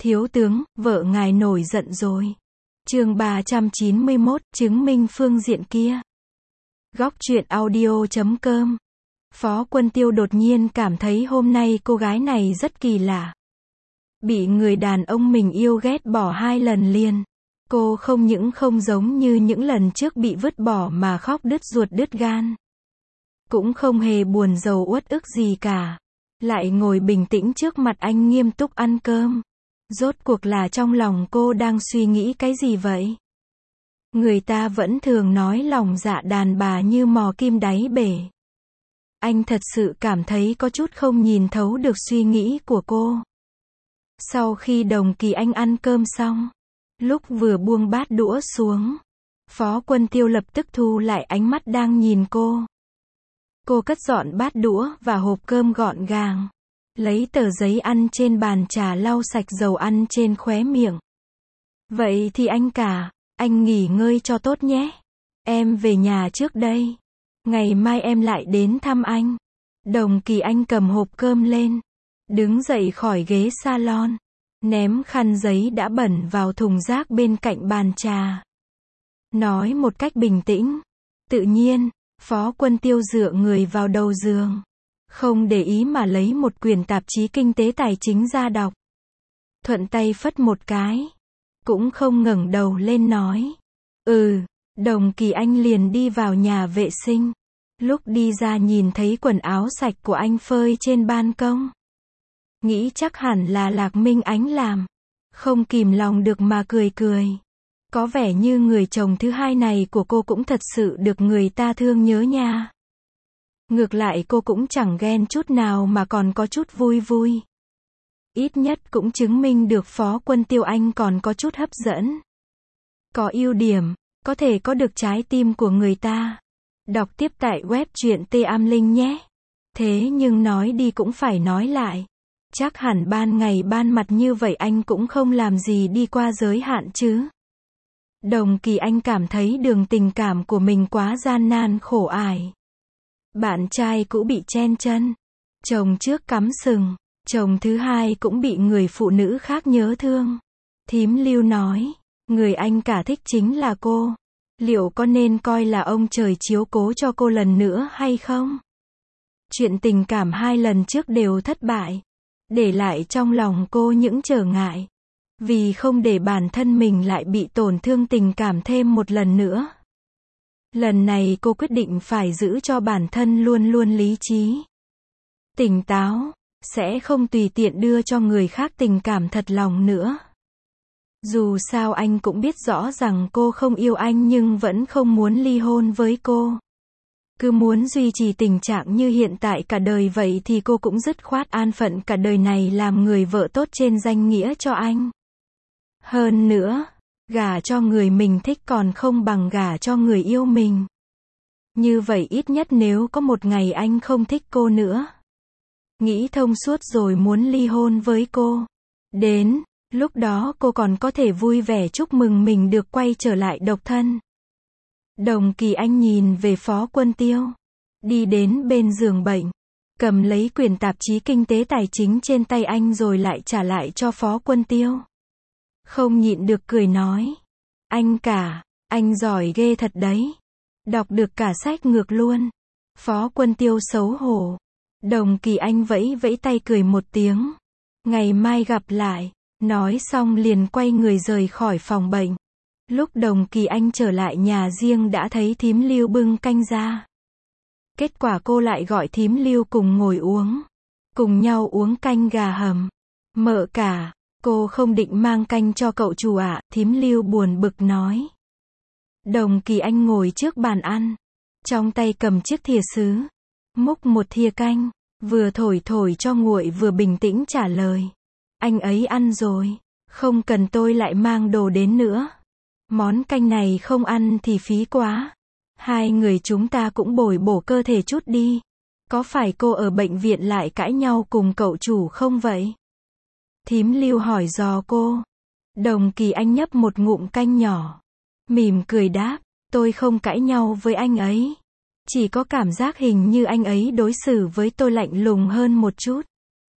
Thiếu tướng, vợ ngài nổi giận rồi. Chương 391, chứng minh phương diện kia. Góc truyện audio.com. Phó Quân Tiêu đột nhiên cảm thấy hôm nay cô gái này rất kỳ lạ. Bị người đàn ông mình yêu ghét bỏ 2 lần liền. Cô không những không giống như những lần trước bị vứt bỏ mà khóc đứt ruột đứt gan. Cũng không hề buồn rầu uất ức gì cả. Lại ngồi bình tĩnh trước mặt anh nghiêm túc ăn cơm. Rốt cuộc là trong lòng cô đang suy nghĩ cái gì vậy? Người ta vẫn thường nói lòng dạ đàn bà như mò kim đáy bể. Anh thật sự cảm thấy có chút không nhìn thấu được suy nghĩ của cô. Sau khi Đồng Kỳ Anh ăn cơm xong, lúc vừa buông bát đũa xuống, Phó Quân Tiêu lập tức thu lại ánh mắt đang nhìn cô. Cô cất dọn bát đũa và hộp cơm gọn gàng, lấy tờ giấy ăn trên bàn trà lau sạch dầu ăn trên khóe miệng. Vậy thì anh cả, anh nghỉ ngơi cho tốt nhé. Em về nhà trước đây. Ngày mai em lại đến thăm anh. Đồng Kỳ Anh cầm hộp cơm lên, đứng dậy khỏi ghế salon, ném khăn giấy đã bẩn vào thùng rác bên cạnh bàn trà. Nói một cách bình tĩnh, tự nhiên, Phó Quân Tiêu dựa người vào đầu giường, không để ý mà lấy một quyển tạp chí kinh tế tài chính ra đọc. Thuận tay phất một cái, cũng không ngẩng đầu lên nói. Đồng Kỳ Anh liền đi vào nhà vệ sinh. Lúc đi ra nhìn thấy quần áo sạch của anh phơi trên ban công. Nghĩ chắc hẳn là Lạc Minh Ánh làm. Không kìm lòng được mà cười cười. Có vẻ như người chồng thứ hai này của cô cũng thật sự được người ta thương nhớ nha. Ngược lại cô cũng chẳng ghen chút nào mà còn có chút vui vui. Ít nhất cũng chứng minh được Phó Quân Tiêu anh còn có chút hấp dẫn. Có ưu điểm, có thể có được trái tim của người ta. Đọc tiếp tại web truyện T-Am-Linh nhé. Thế nhưng nói đi cũng phải nói lại. Chắc hẳn ban ngày ban mặt như vậy anh cũng không làm gì đi qua giới hạn chứ. Đồng Kỳ Anh cảm thấy đường tình cảm của mình quá gian nan khổ ải. Bạn trai cũ bị chen chân. Chồng trước cắm sừng. Chồng thứ hai cũng bị người phụ nữ khác nhớ thương. Thím Lưu nói, người anh cả thích chính là cô. Liệu có nên coi là ông trời chiếu cố cho cô lần nữa hay không? Chuyện tình cảm 2 lần trước đều thất bại. Để lại trong lòng cô những trở ngại. Vì không để bản thân mình lại bị tổn thương tình cảm thêm một lần nữa. Lần này cô quyết định phải giữ cho bản thân luôn luôn lý trí. Tỉnh táo, sẽ không tùy tiện đưa cho người khác tình cảm thật lòng nữa. Dù sao anh cũng biết rõ rằng cô không yêu anh nhưng vẫn không muốn ly hôn với cô. Cứ muốn duy trì tình trạng như hiện tại cả đời vậy thì cô cũng dứt khoát an phận cả đời này làm người vợ tốt trên danh nghĩa cho anh. Hơn nữa, gả cho người mình thích còn không bằng gả cho người yêu mình. Như vậy ít nhất nếu có một ngày anh không thích cô nữa, nghĩ thông suốt rồi muốn ly hôn với cô, đến lúc đó cô còn có thể vui vẻ chúc mừng mình được quay trở lại độc thân. Đồng Kỳ Anh nhìn về Phó Quân Tiêu, đi đến bên giường bệnh, cầm lấy quyển tạp chí kinh tế tài chính trên tay anh rồi lại trả lại cho Phó Quân Tiêu. Không nhịn được cười nói, anh cả, anh giỏi ghê thật đấy. Đọc được cả sách ngược luôn. Phó Quân Tiêu xấu hổ. Đồng Kỳ Anh vẫy vẫy tay cười một tiếng. Ngày mai gặp lại. Nói xong liền quay người rời khỏi phòng bệnh. Lúc Đồng Kỳ Anh trở lại nhà riêng đã thấy thím Lưu bưng canh ra. Kết quả cô lại gọi thím Lưu cùng ngồi uống. Cùng nhau uống canh gà hầm. Mợ cả, cô không định mang canh cho cậu chủ ạ, thím Lưu buồn bực nói. Đồng Kỳ Anh ngồi trước bàn ăn. Trong tay cầm chiếc thìa sứ. Múc một thìa canh. Vừa thổi thổi cho nguội vừa bình tĩnh trả lời. Anh ấy ăn rồi. Không cần tôi lại mang đồ đến nữa. Món canh này không ăn thì phí quá. 2 người chúng ta cũng bồi bổ cơ thể chút đi. Có phải cô ở bệnh viện lại cãi nhau cùng cậu chủ không vậy? Thím Lưu hỏi dò cô. Đồng Kỳ Anh nhấp một ngụm canh nhỏ. Mỉm cười đáp, tôi không cãi nhau với anh ấy. Chỉ có cảm giác hình như anh ấy đối xử với tôi lạnh lùng hơn một chút.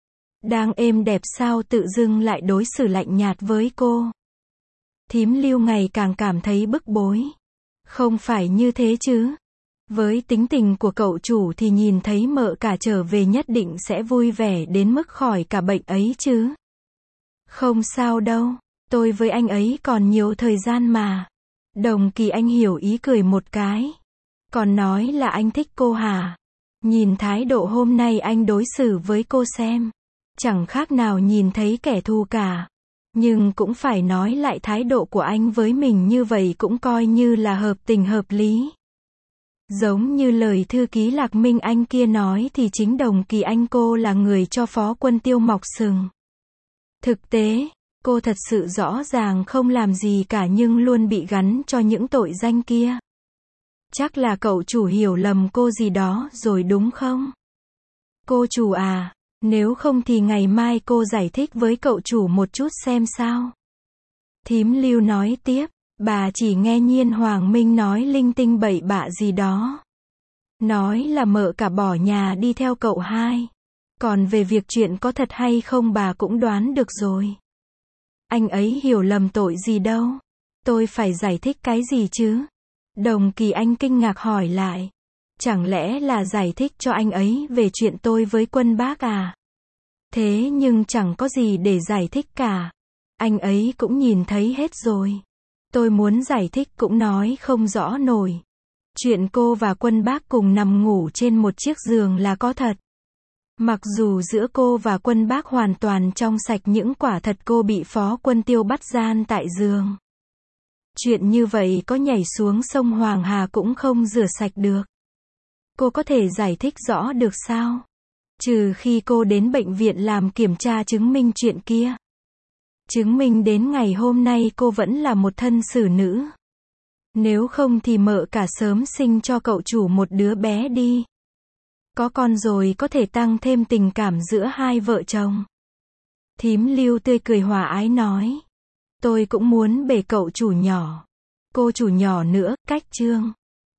Đang êm đẹp sao tự dưng lại đối xử lạnh nhạt với cô. Thím Lưu ngày càng cảm thấy bức bối. Không phải như thế chứ. Với tính tình của cậu chủ thì nhìn thấy mợ cả trở về nhất định sẽ vui vẻ đến mức khỏi cả bệnh ấy chứ. Không sao đâu, tôi với anh ấy còn nhiều thời gian mà. Đồng Kỳ Anh hiểu ý cười một cái. Còn nói là anh thích cô hả? Nhìn thái độ hôm nay anh đối xử với cô xem. Chẳng khác nào nhìn thấy kẻ thù cả. Nhưng cũng phải nói lại thái độ của anh với mình như vậy cũng coi như là hợp tình hợp lý. Giống như lời thư ký Lạc Minh Anh kia nói thì chính Đồng Kỳ Anh cô là người cho Phó Quân Tiêu mọc sừng. Thực tế, cô thật sự rõ ràng không làm gì cả nhưng luôn bị gắn cho những tội danh kia. Chắc là cậu chủ hiểu lầm cô gì đó rồi đúng không? Cô chủ à, nếu không thì ngày mai cô giải thích với cậu chủ một chút xem sao. Thím Lưu nói tiếp, bà chỉ nghe Nhiên Hoàng Minh nói linh tinh bậy bạ gì đó. Nói là mợ cả bỏ nhà đi theo cậu hai. Còn về việc chuyện có thật hay không bà cũng đoán được rồi. Anh ấy hiểu lầm tội gì đâu. Tôi phải giải thích cái gì chứ? Đồng Kỳ Anh kinh ngạc hỏi lại. Chẳng lẽ là giải thích cho anh ấy về chuyện tôi với Quân Bác à? Thế nhưng chẳng có gì để giải thích cả. Anh ấy cũng nhìn thấy hết rồi. Tôi muốn giải thích cũng nói không rõ nổi. Chuyện cô và Quân Bác cùng nằm ngủ trên một chiếc giường là có thật. Mặc dù giữa cô và Quân Bác hoàn toàn trong sạch những quả thật cô bị Phó Quân Tiêu bắt gian tại giường. Chuyện như vậy có nhảy xuống sông Hoàng Hà cũng không rửa sạch được. Cô có thể giải thích rõ được sao? Trừ khi cô đến bệnh viện làm kiểm tra chứng minh chuyện kia. Chứng minh đến ngày hôm nay cô vẫn là một thân xử nữ. Nếu không thì mợ cả sớm sinh cho cậu chủ một đứa bé đi. Có con rồi có thể tăng thêm tình cảm giữa hai vợ chồng. Thím Lưu tươi cười hòa ái nói. Tôi cũng muốn bề cậu chủ nhỏ. Cô chủ nhỏ nữa, cách chương.